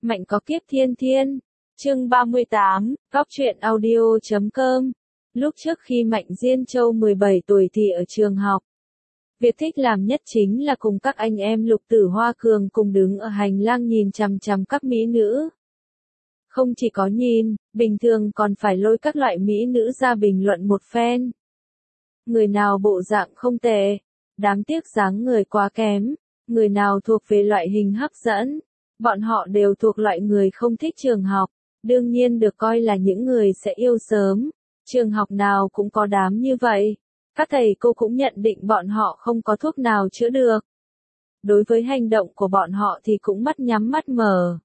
Mạnh có kiếp thiên thiên. Chương 38, Góc truyện audio.com. Lúc trước khi Mạnh Diên Châu 17 tuổi thì ở trường học. Việc thích làm nhất chính là cùng các anh em Lục Tử Hoa Cường cùng đứng ở hành lang nhìn chằm chằm các mỹ nữ. Không chỉ có nhìn, bình thường còn phải lôi các loại mỹ nữ ra bình luận một phen. Người nào bộ dạng không tệ, đáng tiếc dáng người quá kém, người nào thuộc về loại hình hấp dẫn, bọn họ đều thuộc loại người không thích trường học, đương nhiên được coi là những người sẽ yêu sớm. Trường học nào cũng có đám như vậy, các thầy cô cũng nhận định bọn họ không có thuốc nào chữa được. Đối với hành động của bọn họ thì cũng mắt nhắm mắt mở.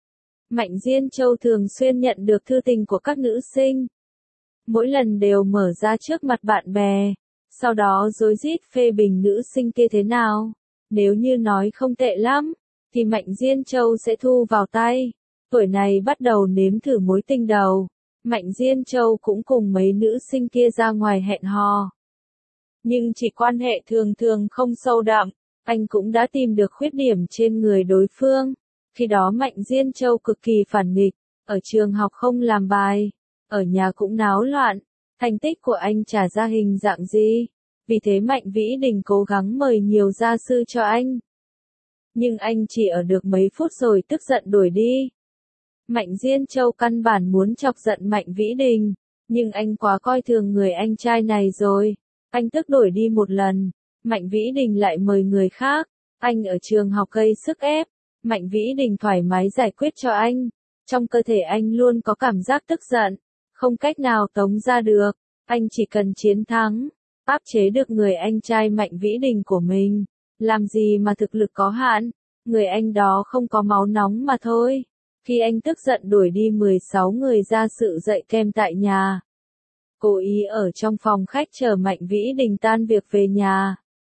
Mạnh Diên Châu thường xuyên nhận được thư tình của các nữ sinh. Mỗi lần đều mở ra trước mặt bạn bè, sau đó rối rít phê bình nữ sinh kia thế nào. Nếu như nói không tệ lắm, thì Mạnh Diên Châu sẽ thu vào tay. Tuổi này bắt đầu nếm thử mối tình đầu. Mạnh Diên Châu cũng cùng mấy nữ sinh kia ra ngoài hẹn hò. Nhưng chỉ quan hệ thường thường không sâu đậm, anh cũng đã tìm được khuyết điểm trên người đối phương. Khi đó Mạnh Diên Châu cực kỳ phản nghịch, ở trường học không làm bài, ở nhà cũng náo loạn, thành tích của anh trả ra hình dạng gì. Vì thế Mạnh Vĩ Đình cố gắng mời nhiều gia sư cho anh. Nhưng anh chỉ ở được mấy phút rồi tức giận đuổi đi. Mạnh Diên Châu căn bản muốn chọc giận Mạnh Vĩ Đình, nhưng anh quá coi thường người anh trai này rồi. Anh tức đuổi đi một lần, Mạnh Vĩ Đình lại mời người khác. Anh ở trường học gây sức ép, Mạnh Vĩ Đình thoải mái giải quyết cho anh. Trong cơ thể anh luôn có cảm giác tức giận, không cách nào tống ra được. Anh chỉ cần chiến thắng, áp chế được người anh trai Mạnh Vĩ Đình của mình. Làm gì mà thực lực có hạn, người anh đó không có máu nóng mà thôi. Khi anh tức giận đuổi đi 16 người ra sự dạy kem tại nhà. Cố ý ở trong phòng khách chờ Mạnh Vĩ Đình tan việc về nhà.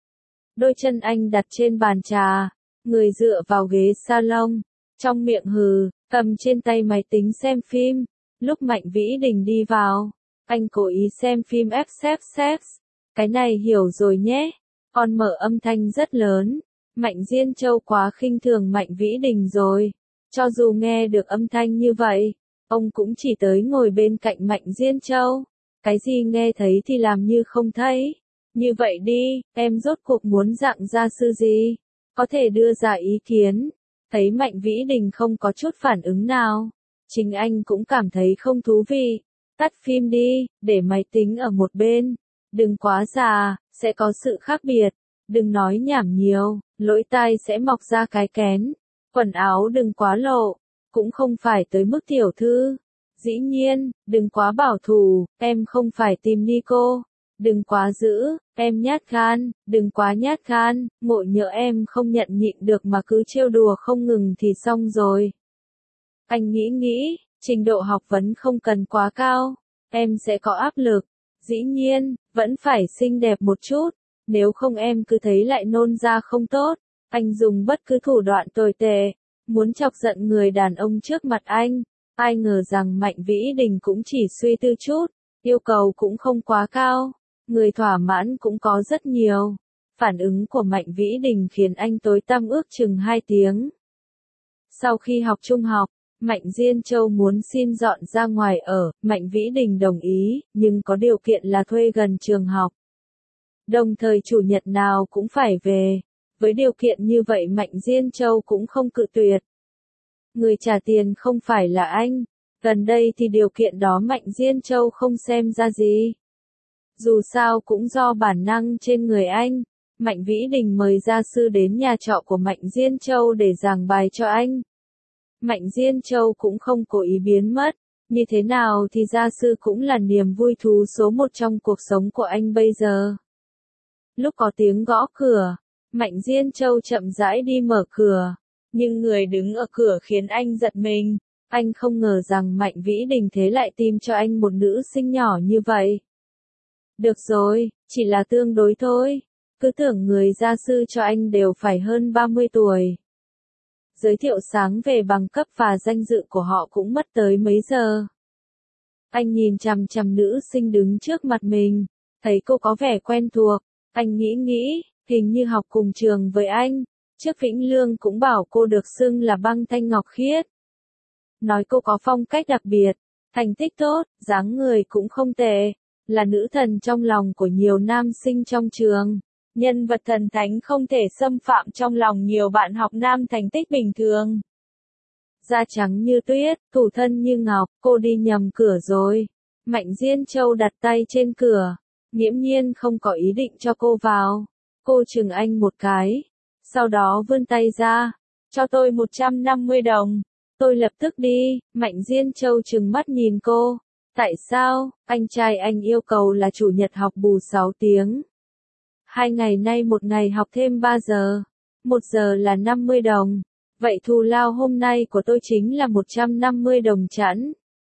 Đôi chân anh đặt trên bàn trà, người dựa vào ghế salon, trong miệng hừ, cầm trên tay máy tính xem phim. Lúc Mạnh Vĩ Đình đi vào, anh cố ý xem phim FF6. Cái này hiểu rồi nhé. Còn mở âm thanh rất lớn. Mạnh Diên Châu quá khinh thường Mạnh Vĩ Đình rồi. Cho dù nghe được âm thanh như vậy, ông cũng chỉ tới ngồi bên cạnh Mạnh Diên Châu. Cái gì nghe thấy thì làm như không thấy. Như vậy đi, em rốt cuộc muốn dạng gia sư gì? Có thể đưa ra ý kiến. Thấy Mạnh Vĩ Đình không có chút phản ứng nào. Chính anh cũng cảm thấy không thú vị. Tắt phim đi, để máy tính ở một bên. Đừng quá già, sẽ có sự khác biệt. Đừng nói nhảm nhiều, lỗ tai sẽ mọc ra cái kén. Quần áo đừng quá lộ, cũng không phải tới mức tiểu thư. Dĩ nhiên, đừng quá bảo thủ, em không phải tìm Nico. Đừng quá dữ, em nhát gan, đừng quá nhát gan, ngộ nhỡ em không nhận nhịn được mà cứ trêu đùa không ngừng thì xong rồi. Anh nghĩ, trình độ học vấn không cần quá cao, em sẽ có áp lực. Dĩ nhiên, vẫn phải xinh đẹp một chút, nếu không em cứ thấy lại nôn ra không tốt. Anh dùng bất cứ thủ đoạn tồi tệ, muốn chọc giận người đàn ông trước mặt anh. Ai ngờ rằng Mạnh Vĩ Đình cũng chỉ suy tư chút, yêu cầu cũng không quá cao, người thỏa mãn cũng có rất nhiều. Phản ứng của Mạnh Vĩ Đình khiến anh tối tăm ước chừng 2 tiếng. Sau khi học trung học, Mạnh Diên Châu muốn xin dọn ra ngoài ở, Mạnh Vĩ Đình đồng ý, nhưng có điều kiện là thuê gần trường học. Đồng thời chủ nhật nào cũng phải về. Với điều kiện như vậy Mạnh Diên Châu cũng không cự tuyệt. Người trả tiền không phải là anh. Gần đây thì điều kiện đó Mạnh Diên Châu không xem ra gì. Dù sao cũng do bản năng trên người anh. Mạnh Vĩ Đình mời gia sư đến nhà trọ của Mạnh Diên Châu để giảng bài cho anh. Mạnh Diên Châu cũng không cố ý biến mất. Như thế nào thì gia sư cũng là niềm vui thú số 1 trong cuộc sống của anh bây giờ. Lúc có tiếng gõ cửa, Mạnh Diên Châu chậm rãi đi mở cửa, nhưng người đứng ở cửa khiến anh giật mình. Anh không ngờ rằng Mạnh Vĩ Đình thế lại tìm cho anh một nữ sinh nhỏ như vậy. Được rồi, chỉ là tương đối thôi. Cứ tưởng người gia sư cho anh đều phải hơn 30 tuổi. Giới thiệu sáng về bằng cấp và danh dự của họ cũng mất tới mấy giờ. Anh nhìn chằm chằm nữ sinh đứng trước mặt mình, thấy cô có vẻ quen thuộc. Anh nghĩ, hình như học cùng trường với anh. Trước Vĩnh Lương cũng bảo cô được xưng là Băng Thanh Ngọc Khiết. nói cô có phong cách đặc biệt, thành tích tốt, dáng người cũng không tệ, là nữ thần trong lòng của nhiều nam sinh trong trường. Nhân vật thần thánh không thể xâm phạm trong lòng nhiều bạn học nam thành tích bình thường. Da trắng như tuyết, thủ thân như ngọc, cô đi nhầm cửa rồi. Mạnh Diên Châu đặt tay trên cửa, nghiễm nhiên không có ý định cho cô vào. Cô chừng anh một cái, sau đó vươn tay ra, cho tôi 150 đồng. Tôi lập tức đi. Mạnh Diên Châu trừng mắt nhìn cô. Tại sao? Anh trai anh yêu cầu là chủ nhật học bù 6 tiếng. 2 ngày nay một ngày học thêm 3 giờ. 1 giờ là 50 đồng. Vậy thù lao hôm nay của tôi chính là 150 đồng chẵn.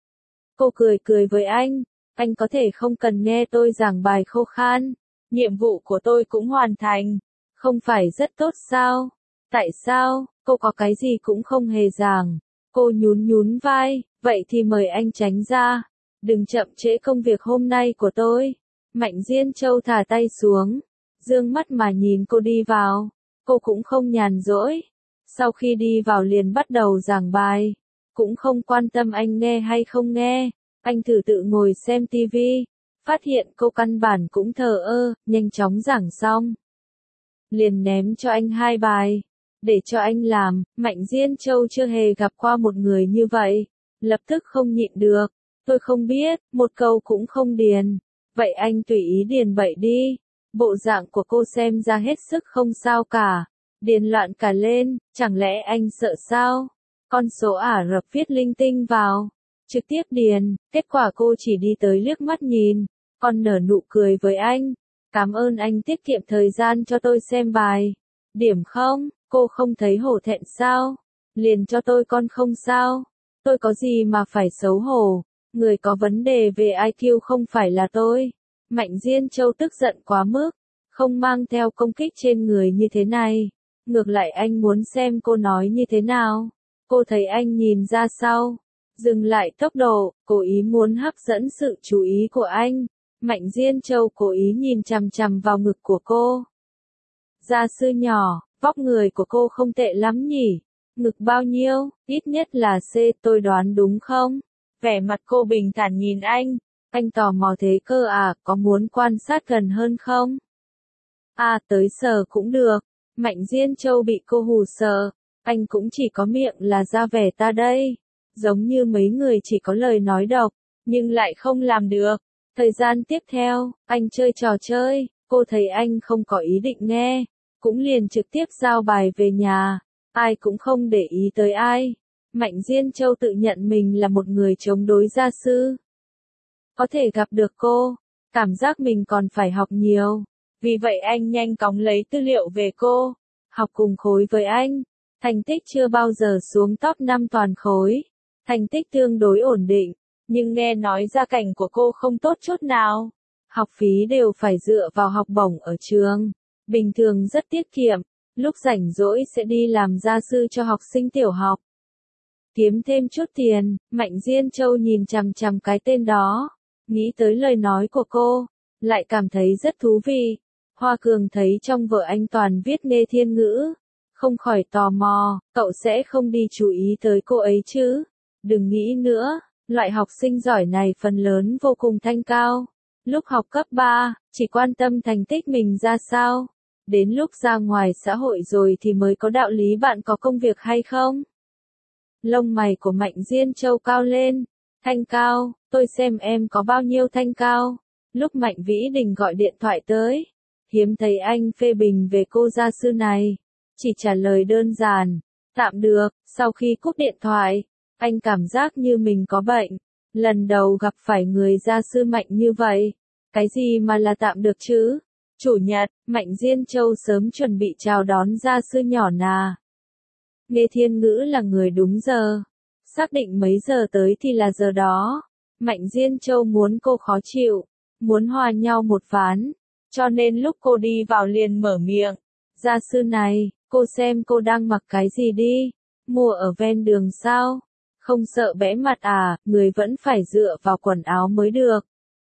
Cô cười cười với anh có thể không cần nghe tôi giảng bài khô khan. Nhiệm vụ của tôi cũng hoàn thành. Không phải rất tốt sao? Tại sao? Cô có cái gì cũng không hề giảng. Cô nhún nhún vai, vậy thì mời anh tránh ra. Đừng chậm trễ công việc hôm nay của tôi. Mạnh Diên Châu thả tay xuống, dương mắt mà nhìn cô đi vào. Cô cũng không nhàn rỗi. Sau khi đi vào liền bắt đầu giảng bài. Cũng không quan tâm anh nghe hay không nghe. Anh thử tự ngồi xem tivi. Phát hiện cô căn bản cũng thờ ơ, nhanh chóng giảng xong. Liền ném cho anh 2 bài. Để cho anh làm. Mạnh Diên Châu chưa hề gặp qua một người như vậy. Lập tức không nhịn được. Tôi không biết, một câu cũng không điền. Vậy anh tùy ý điền bậy đi. Bộ dạng của cô xem ra hết sức không sao cả. Điền loạn cả lên, chẳng lẽ anh sợ sao? Con số Ả Rập viết linh tinh vào. Trực tiếp điền, kết quả cô chỉ đi tới liếc mắt nhìn. Còn nở nụ cười với anh. Cảm ơn anh tiết kiệm thời gian cho tôi xem bài. Điểm không, cô không thấy hổ thẹn sao? Liền cho tôi con không sao? Tôi có gì mà phải xấu hổ? Người có vấn đề về IQ không phải là tôi. Mạnh Diên Châu tức giận quá mức, không mang theo công kích trên người như thế này. Ngược lại anh muốn xem cô nói như thế nào. Cô thấy anh nhìn ra sau, dừng lại tốc độ, cố ý muốn hấp dẫn sự chú ý của anh. Mạnh Diên Châu cố ý nhìn chằm chằm vào ngực của cô. Gia sư nhỏ, vóc người của cô không tệ lắm nhỉ. Ngực bao nhiêu, ít nhất là C, tôi đoán đúng không? Vẻ mặt cô bình thản nhìn anh tò mò thế cơ à, có muốn quan sát gần hơn không? À, tới sờ cũng được. Mạnh Diên Châu bị cô hù sợ, anh cũng chỉ có miệng là ra vẻ ta đây. Giống như mấy người chỉ có lời nói độc, nhưng lại không làm được. Thời gian tiếp theo, anh chơi trò chơi, cô thấy anh không có ý định nghe, cũng liền trực tiếp giao bài về nhà, ai cũng không để ý tới ai. Mạnh Diên Châu tự nhận mình là một người chống đối gia sư. Có thể gặp được cô, cảm giác mình còn phải học nhiều. Vì vậy anh nhanh chóng lấy tư liệu về cô, học cùng khối với anh. Thành tích chưa bao giờ xuống top 5 toàn khối. Thành tích tương đối ổn định, nhưng nghe nói gia cảnh của cô không tốt chút nào. Học phí đều phải dựa vào học bổng ở trường. Bình thường rất tiết kiệm, lúc rảnh rỗi sẽ đi làm gia sư cho học sinh tiểu học. Kiếm thêm chút tiền. Mạnh Diên Châu nhìn chằm chằm cái tên đó, nghĩ tới lời nói của cô, lại cảm thấy rất thú vị. Hoa Cường thấy trong vở anh toàn viết Nghê Thiên Ngữ, không khỏi tò mò, cậu sẽ không đi chú ý tới cô ấy chứ? Đừng nghĩ nữa, loại học sinh giỏi này phần lớn vô cùng thanh cao. Lúc học cấp 3, chỉ quan tâm thành tích mình ra sao. Đến lúc ra ngoài xã hội rồi thì mới có đạo lý bạn có công việc hay không. Lông mày của Mạnh Diên Châu cao lên. Thanh cao, tôi xem em có bao nhiêu thanh cao. Lúc Mạnh Vĩ Đình gọi điện thoại tới, hiếm thấy anh phê bình về cô gia sư này. Chỉ trả lời đơn giản, tạm được. Sau khi cúp điện thoại, anh cảm giác như mình có bệnh. Lần đầu gặp phải người gia sư mạnh như vậy. Cái gì mà là tạm được chứ? Chủ nhật, Mạnh Diên Châu sớm chuẩn bị chào đón gia sư nhỏ nà. Nghê Thiên Ngữ là người đúng giờ. Xác định mấy giờ tới thì là giờ đó. Mạnh Diên Châu muốn cô khó chịu, muốn hòa nhau một ván. Cho nên lúc cô đi vào liền mở miệng. Gia sư này, cô xem cô đang mặc cái gì đi. Mua ở ven đường sao? Không sợ bẽ mặt à, người vẫn phải dựa vào quần áo mới được.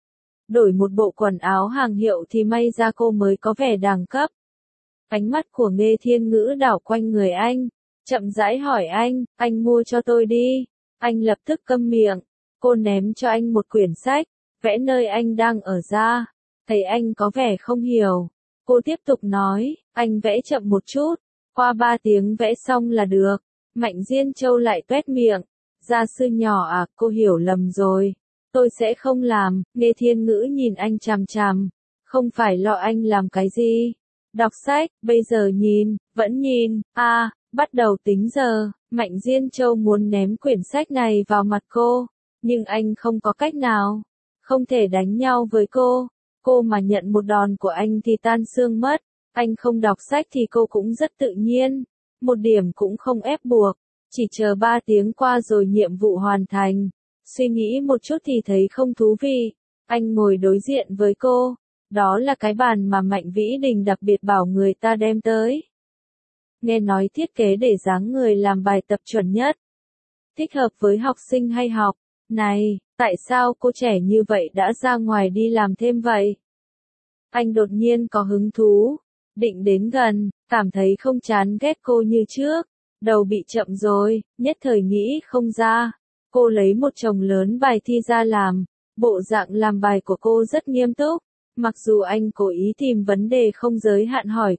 Đổi một bộ quần áo hàng hiệu thì may ra cô mới có vẻ đẳng cấp. Ánh mắt của Nghê Thiên Ngữ đảo quanh người anh, chậm rãi hỏi anh mua cho tôi đi. Anh lập tức câm miệng. Cô ném cho anh một quyển sách, vẽ nơi anh đang ở ra. Thấy anh có vẻ không hiểu. Cô tiếp tục nói, anh vẽ chậm một chút. Qua 3 tiếng vẽ xong là được. Mạnh Diên Châu lại tuét miệng. Gia sư nhỏ à, cô hiểu lầm rồi. Tôi sẽ không làm. Nghe Thiên Ngữ nhìn anh chằm chằm. Không phải lo anh làm cái gì. Đọc sách, bây giờ nhìn, vẫn nhìn. Bắt đầu tính giờ. Mạnh Diên Châu muốn ném quyển sách này vào mặt cô. Nhưng anh không có cách nào. Không thể đánh nhau với cô. Cô mà nhận một đòn của anh thì tan xương mất. Anh không đọc sách thì cô cũng rất tự nhiên. Một điểm cũng không ép buộc. Chỉ chờ 3 tiếng qua rồi nhiệm vụ hoàn thành. Suy nghĩ một chút thì thấy không thú vị. Anh ngồi đối diện với cô. Đó là cái bàn mà Mạnh Vĩ Đình đặc biệt bảo người ta đem tới. Nghe nói thiết kế để dáng người làm bài tập chuẩn nhất. Thích hợp với học sinh hay học. Này, tại sao cô trẻ như vậy đã ra ngoài đi làm thêm vậy? Anh đột nhiên có hứng thú. Định đến gần, cảm thấy không chán ghét cô như trước. Đầu bị chậm rồi, nhất thời nghĩ không ra. Cô lấy một chồng lớn bài thi ra làm. Bộ dạng làm bài của cô rất nghiêm túc. Mặc dù anh cố ý tìm vấn đề không giới hạn hỏi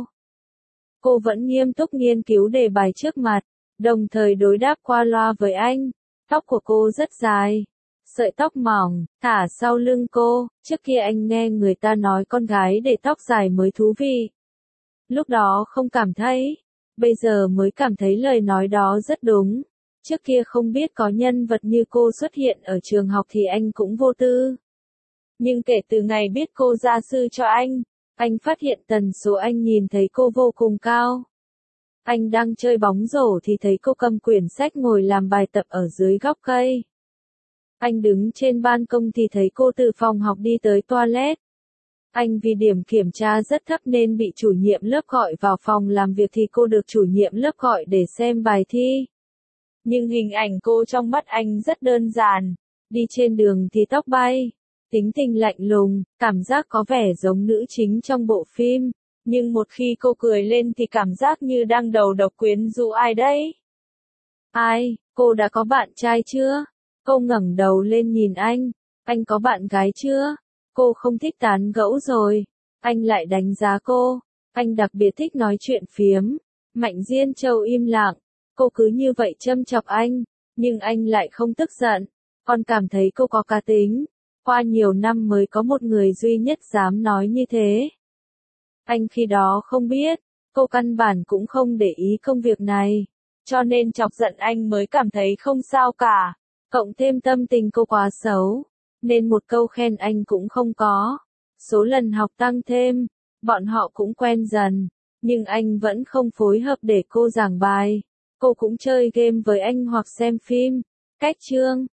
cô vẫn nghiêm túc nghiên cứu đề bài trước mặt, đồng thời đối đáp qua loa với anh. Tóc của cô rất dài, sợi tóc mỏng, thả sau lưng cô. Trước kia anh nghe người ta nói con gái để tóc dài mới thú vị. Lúc đó không cảm thấy, bây giờ mới cảm thấy lời nói đó rất đúng. Trước kia không biết có nhân vật như cô xuất hiện ở trường học thì anh cũng vô tư. Nhưng kể từ ngày biết cô gia sư cho anh phát hiện tần số anh nhìn thấy cô vô cùng cao. Anh đang chơi bóng rổ thì thấy cô cầm quyển sách ngồi làm bài tập ở dưới gốc cây. Anh đứng trên ban công thì thấy cô từ phòng học đi tới toilet. Anh vì điểm kiểm tra rất thấp nên bị chủ nhiệm lớp gọi vào phòng làm việc thì cô được chủ nhiệm lớp gọi để xem bài thi. Nhưng hình ảnh cô trong mắt anh rất đơn giản. Đi trên đường thì tóc bay. Tính tình lạnh lùng, cảm giác có vẻ giống nữ chính trong bộ phim. Nhưng một khi cô cười lên thì cảm giác như đang đầu độc quyến rũ ai đấy. Ai, cô đã có bạn trai chưa? Cô ngẩng đầu lên nhìn anh có bạn gái chưa? Cô không thích tán gẫu rồi. Anh lại đánh giá cô. Anh đặc biệt thích nói chuyện phiếm. Mạnh Diên Châu im lặng. Cô cứ như vậy châm chọc anh. Nhưng anh lại không tức giận. Còn cảm thấy cô có cá tính. Qua nhiều năm mới có một người duy nhất dám nói như thế. Anh khi đó không biết. Cô căn bản cũng không để ý công việc này. Cho nên chọc giận anh mới cảm thấy không sao cả. Cộng thêm tâm tình cô quá xấu. Nên một câu khen anh cũng không có. Số lần học tăng thêm. Bọn họ cũng quen dần. Nhưng anh vẫn không phối hợp để cô giảng bài. Cô cũng chơi game với anh hoặc xem phim. Cách chương